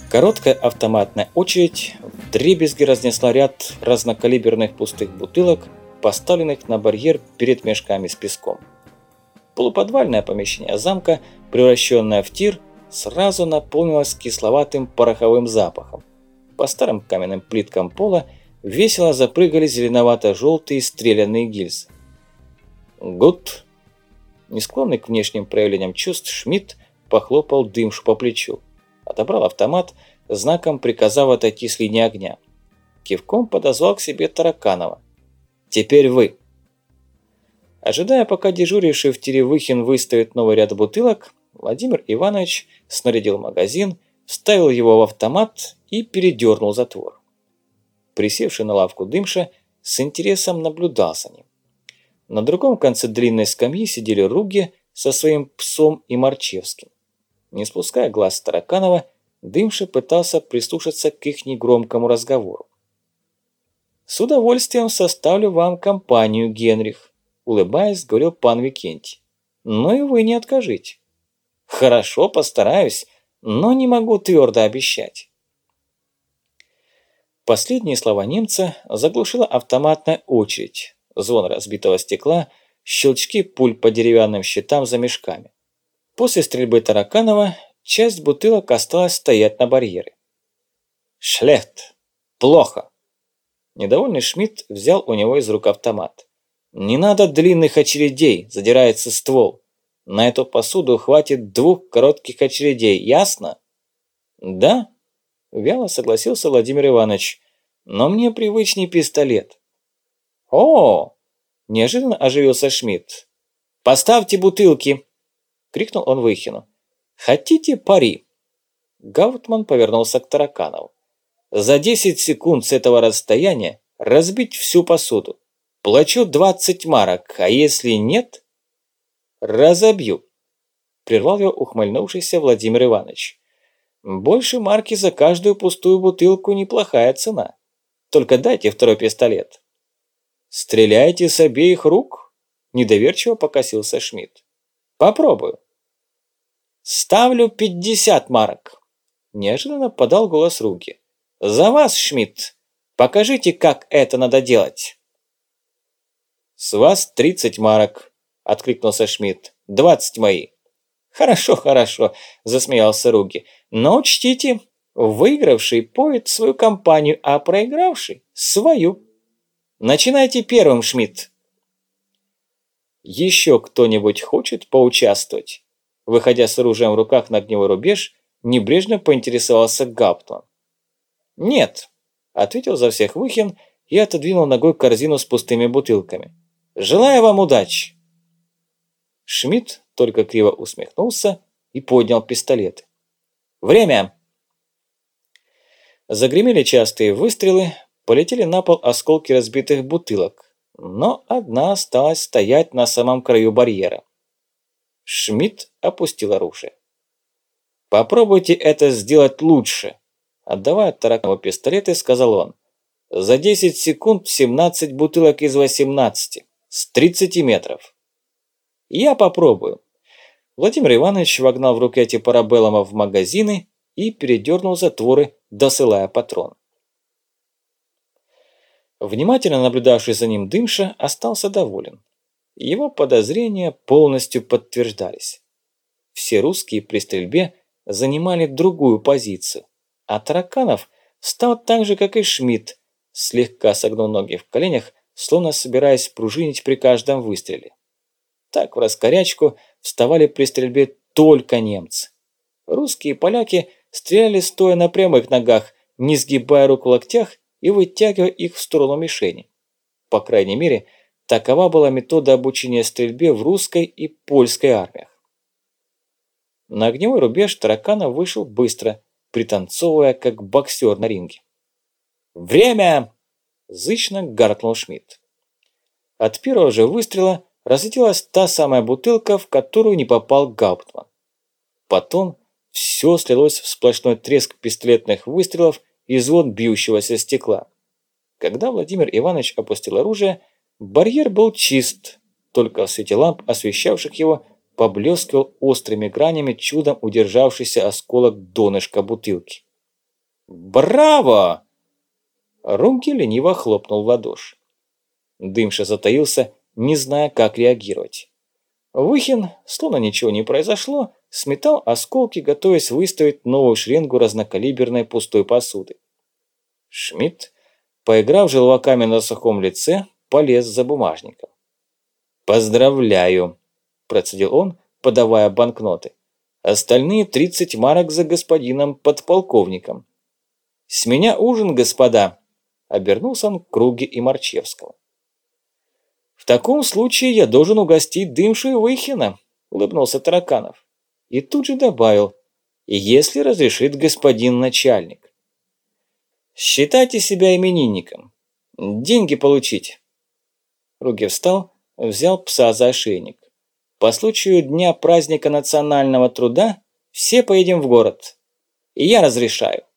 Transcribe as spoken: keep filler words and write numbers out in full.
Короткая автоматная очередь вдребезги разнесла ряд разнокалиберных пустых бутылок, поставленных на барьер перед мешками с песком. Полуподвальное помещение замка, превращенное в тир, сразу наполнилось кисловатым пороховым запахом. По старым каменным плиткам пола весело запрыгали зеленовато-желтые стрелянные гильзы. «Гуд!» Не склонный к внешним проявлениям чувств, Шмидт похлопал Дымшу по плечу, отобрал автомат, знаком приказав отойти с линии огня. Кивком подозвал к себе Тараканова. «Теперь вы!» Ожидая, пока дежуривший в тире Выхин выставит новый ряд бутылок, Владимир Иванович снарядил магазин, вставил его в автомат и передернул затвор. Присевший на лавку Дымша с интересом наблюдал за ним. На другом конце длинной скамьи сидели Руги со своим псом и Марчевским. Не спуская глаз с Тараканова, Дымша пытался прислушаться к их негромкому разговору. «С удовольствием составлю вам компанию, Генрих», – улыбаясь, говорил пан Викентий. «Но и вы не откажите». «Хорошо, постараюсь, но не могу твердо обещать». Последние слова немца заглушила автоматная очередь, звон разбитого стекла, щелчки пуль по деревянным щитам за мешками. После стрельбы Тараканова часть бутылок осталась стоять на барьере. «Шлехт! Плохо!» Недовольный Шмидт взял у него из рук автомат. «Не надо длинных очередей, задирается ствол. На эту посуду хватит двух коротких очередей, ясно?» «Да», – вяло согласился Владимир Иванович, – «но мне привычней пистолет». «О!» – неожиданно оживился Шмидт. «Поставьте бутылки!» – крикнул он Выхину. «Хотите пари?» Гаутман повернулся к Тараканову. «За десять секунд с этого расстояния разбить всю посуду. Плачу двадцать марок, а если нет, разобью», – прервал его ухмыльнувшийся Владимир Иванович. «Больше марки за каждую пустую бутылку неплохая цена. Только дайте второй пистолет». «Стреляйте с обеих рук?» – недоверчиво покосился Шмидт. «Попробую». «Ставлю пятьдесят марок», – неожиданно подал голос Руги. «За вас, Шмидт! Покажите, как это надо делать!» «С вас тридцать марок», – откликнулся Шмидт. «двадцать мои». «Хорошо, хорошо», – засмеялся Руги. «Но учтите, выигравший поет свою компанию, а проигравший – свою. Начинайте первым, Шмидт». «Еще кто-нибудь хочет поучаствовать?» Выходя с оружием в руках на огневой рубеж, небрежно поинтересовался Гауптман. «Нет», – ответил за всех Выхин и отодвинул ногой корзину с пустыми бутылками. «Желаю вам удачи!» Шмидт только криво усмехнулся и поднял пистолет. «Время!» Загремели частые выстрелы, полетели на пол осколки разбитых бутылок, но одна осталась стоять на самом краю барьера. Шмидт опустил оружие. «Попробуйте это сделать лучше», – отдавая Тараканову пистолеты, сказал он. «За десять секунд семнадцать бутылок из восемнадцати, с тридцати метров». «Я попробую». Владимир Иванович вогнал в рукояти парабеллума в магазины и передернул затворы, досылая патрон. Внимательно наблюдавший за ним Дымша остался доволен. Его подозрения полностью подтверждались. Все русские при стрельбе занимали другую позицию, а Тараканов стал так же, как и Шмидт, слегка согнул ноги в коленях, словно собираясь пружинить при каждом выстреле. Так в раскорячку вставали при стрельбе только немцы. Русские и поляки стреляли стоя на прямых ногах, не сгибая рук в локтях и вытягивая их в сторону мишени. По крайней мере, такова была метода обучения стрельбе в русской и польской армиях. На огневой рубеж Тараканов вышел быстро, пританцовывая, как боксер на ринге. «Время!» – зычно гаркнул Шмидт. От первого же выстрела разлетелась та самая бутылка, в которую не попал Гауптман. Потом все слилось в сплошной треск пистолетных выстрелов и звон бьющегося стекла. Когда Владимир Иванович опустил оружие, барьер был чист, только в свете ламп, освещавших его, поблескивал острыми гранями чудом удержавшийся осколок донышка бутылки. «Браво!» Ромки лениво хлопнул в ладоши. Дымша затаился, не зная, как реагировать. Выхин, словно ничего не произошло, сметал осколки, готовясь выставить новую шеренгу разнокалиберной пустой посуды. Шмидт, поиграв желваками на сухом лице, полез за бумажником. «Поздравляю!» – процедил он, подавая банкноты. «Остальные тридцать марок за господином подполковником». «С меня ужин, господа!» – обернулся он к Круге и Марчевскому. «В таком случае я должен угостить Дымшу и Выхина», – улыбнулся Тараканов. И тут же добавил: «если разрешит господин начальник». «Считайте себя именинником. Деньги получить». Руги встал, взял пса за ошейник. «По случаю дня праздника национального труда все поедем в город. И я разрешаю».